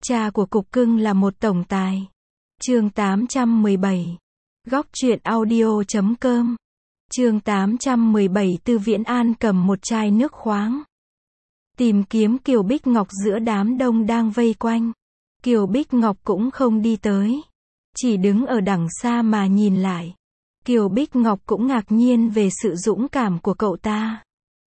Cha của cục cưng là một tổng tài. Chương 817. Góc truyện audio.com. Chương 817. Tư Viễn An cầm một chai nước khoáng, tìm kiếm Kiều Bích Ngọc giữa đám đông đang vây quanh. Kiều Bích Ngọc cũng không đi tới, chỉ đứng ở đằng xa mà nhìn lại. Kiều Bích Ngọc cũng ngạc nhiên về sự dũng cảm của cậu ta,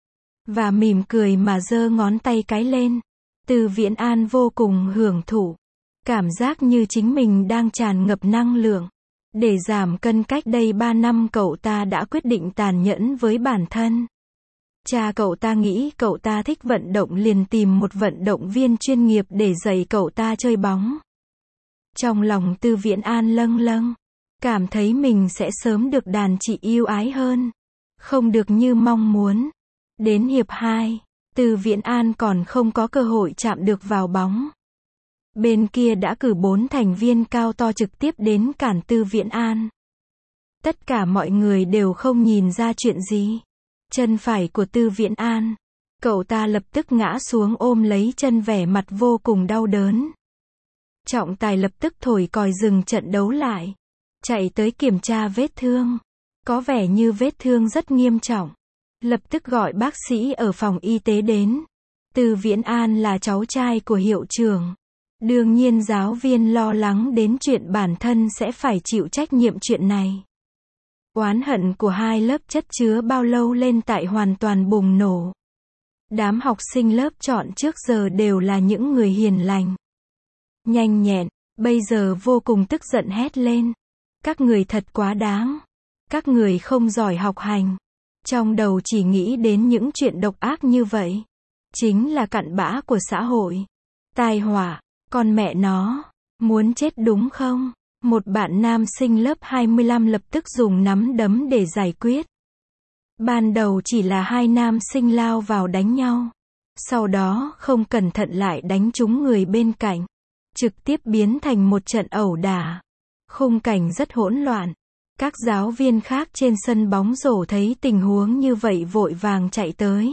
và mỉm cười mà giơ ngón tay cái lên. Tư Viễn An vô cùng hưởng thụ, cảm giác như chính mình đang tràn ngập năng lượng. Để giảm cân cách đây 3 năm cậu ta đã quyết định tàn nhẫn với bản thân. Cha cậu ta nghĩ cậu ta thích vận động liền tìm một vận động viên chuyên nghiệp để dạy cậu ta chơi bóng. Trong lòng Tư Viễn An lâng lâng, cảm thấy mình sẽ sớm được đàn chị yêu ái hơn. Không được như mong muốn. Đến hiệp 2, Tư Viễn An còn không có cơ hội chạm được vào bóng. Bên kia đã cử 4 thành viên cao to trực tiếp đến cản Tư Viễn An. Tất cả mọi người đều không nhìn ra chuyện gì. Chân phải của Tư Viễn An, cậu ta lập tức ngã xuống ôm lấy chân vẻ mặt vô cùng đau đớn. Trọng tài lập tức thổi còi dừng trận đấu lại, chạy tới kiểm tra vết thương. Có vẻ như vết thương rất nghiêm trọng. Lập tức gọi bác sĩ ở phòng y tế đến. Tư Viễn An là cháu trai của hiệu trưởng. Đương nhiên giáo viên lo lắng đến chuyện bản thân sẽ phải chịu trách nhiệm chuyện này. Oán hận của hai lớp chất chứa bao lâu lên tại hoàn toàn bùng nổ. Đám học sinh lớp chọn trước giờ đều là những người hiền lành, nhanh nhẹn, bây giờ vô cùng tức giận hét lên. Các người thật quá đáng. Các người không giỏi học hành. Trong đầu chỉ nghĩ đến những chuyện độc ác như vậy. Chính là cặn bã của xã hội. Tai họa, con mẹ nó, muốn chết đúng không? Một bạn nam sinh lớp 25 lập tức dùng nắm đấm để giải quyết. Ban đầu chỉ là hai nam sinh lao vào đánh nhau. Sau đó không cẩn thận lại đánh trúng người bên cạnh. Trực tiếp biến thành một trận ẩu đả. Khung cảnh rất hỗn loạn. Các giáo viên khác trên sân bóng rổ thấy tình huống như vậy vội vàng chạy tới.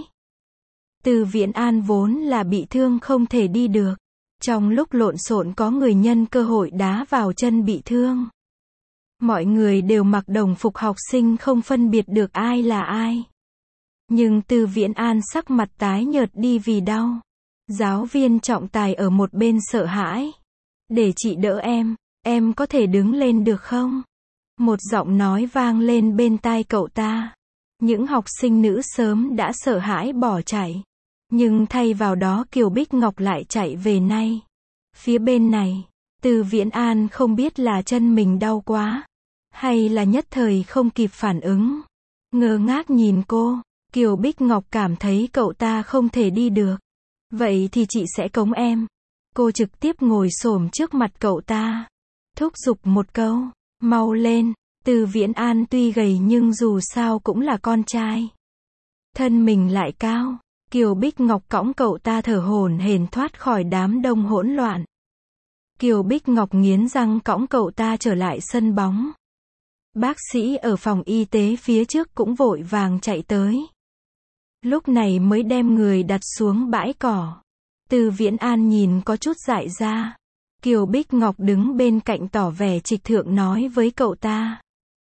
Tư Viễn An vốn là bị thương không thể đi được. Trong lúc lộn xộn có người nhân cơ hội đá vào chân bị thương. Mọi người đều mặc đồng phục học sinh không phân biệt được ai là ai. Nhưng Tư Viễn An sắc mặt tái nhợt đi vì đau. Giáo viên trọng tài ở một bên sợ hãi. Để chị đỡ em có thể đứng lên được không? Một giọng nói vang lên bên tai cậu ta. Những học sinh nữ sớm đã sợ hãi bỏ chạy. Nhưng thay vào đó Kiều Bích Ngọc lại chạy về ngay. Phía bên này, Tư Viễn An không biết là chân mình đau quá, hay là nhất thời không kịp phản ứng. Ngơ ngác nhìn cô, Kiều Bích Ngọc cảm thấy cậu ta không thể đi được. Vậy thì chị sẽ cõng em. Cô trực tiếp ngồi xổm trước mặt cậu ta, thúc giục một câu, mau lên. Tư Viễn An tuy gầy nhưng dù sao cũng là con trai. Thân mình lại cao. Kiều Bích Ngọc cõng cậu ta thở hổn hển thoát khỏi đám đông hỗn loạn. Kiều Bích Ngọc nghiến răng cõng cậu ta trở lại sân bóng. Bác sĩ ở phòng y tế phía trước cũng vội vàng chạy tới. Lúc này mới đem người đặt xuống bãi cỏ. Tư Viễn An nhìn có chút dại ra. Kiều Bích Ngọc đứng bên cạnh tỏ vẻ trịch thượng nói với cậu ta.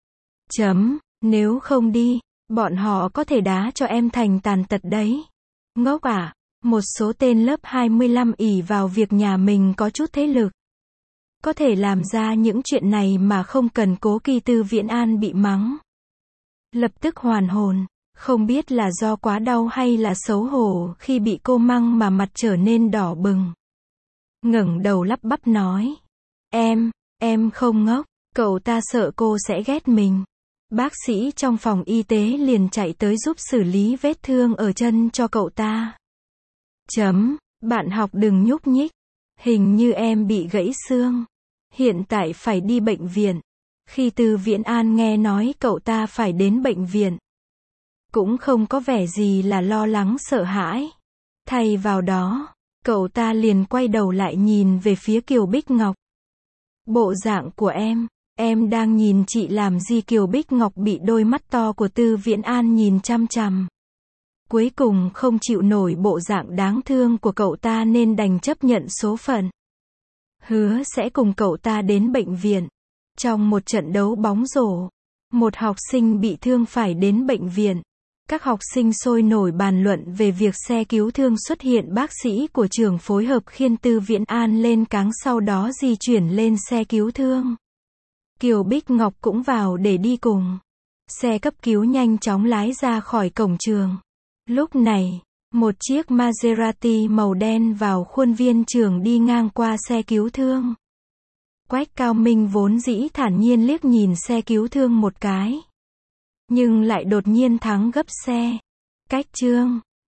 Nếu không đi, bọn họ có thể đá cho em thành tàn tật đấy. Ngốc à, một số tên lớp 25 ỷ vào việc nhà mình có chút thế lực. Có thể làm ra những chuyện này mà không cần cố kỵ. Tư Viễn An bị mắng. Lập tức hoàn hồn, không biết là do quá đau hay là xấu hổ khi bị cô mắng mà mặt trở nên đỏ bừng. Ngẩng đầu lắp bắp nói. Em không ngốc, cậu ta sợ cô sẽ ghét mình. Bác sĩ trong phòng y tế liền chạy tới giúp xử lý vết thương ở chân cho cậu ta. Bạn học đừng nhúc nhích. Hình như em bị gãy xương. Hiện tại phải đi bệnh viện. Khi Tư Viễn An nghe nói cậu ta phải đến bệnh viện, cũng không có vẻ gì là lo lắng sợ hãi. Thay vào đó, cậu ta liền quay đầu lại nhìn về phía Kiều Bích Ngọc. Bộ dạng của em đang nhìn chị làm gì? Kiều Bích Ngọc bị đôi mắt to của Tư Viễn An nhìn chăm chằm. Cuối cùng không chịu nổi bộ dạng đáng thương của cậu ta nên đành chấp nhận số phận. hứa sẽ cùng cậu ta đến bệnh viện. Trong một trận đấu bóng rổ, một học sinh bị thương phải đến bệnh viện. Các học sinh sôi nổi bàn luận về việc xe cứu thương xuất hiện, bác sĩ của trường phối hợp khiêng Tư Viễn An lên cáng, sau đó di chuyển lên xe cứu thương. Kiều Bích Ngọc cũng vào để đi cùng. Xe cấp cứu nhanh chóng lái ra khỏi cổng trường. Lúc này, một chiếc Maserati màu đen vào khuôn viên trường đi ngang qua xe cứu thương. Quách Cao Minh vốn dĩ thản nhiên liếc nhìn xe cứu thương một cái, nhưng lại đột nhiên thắng gấp xe. Cách Trương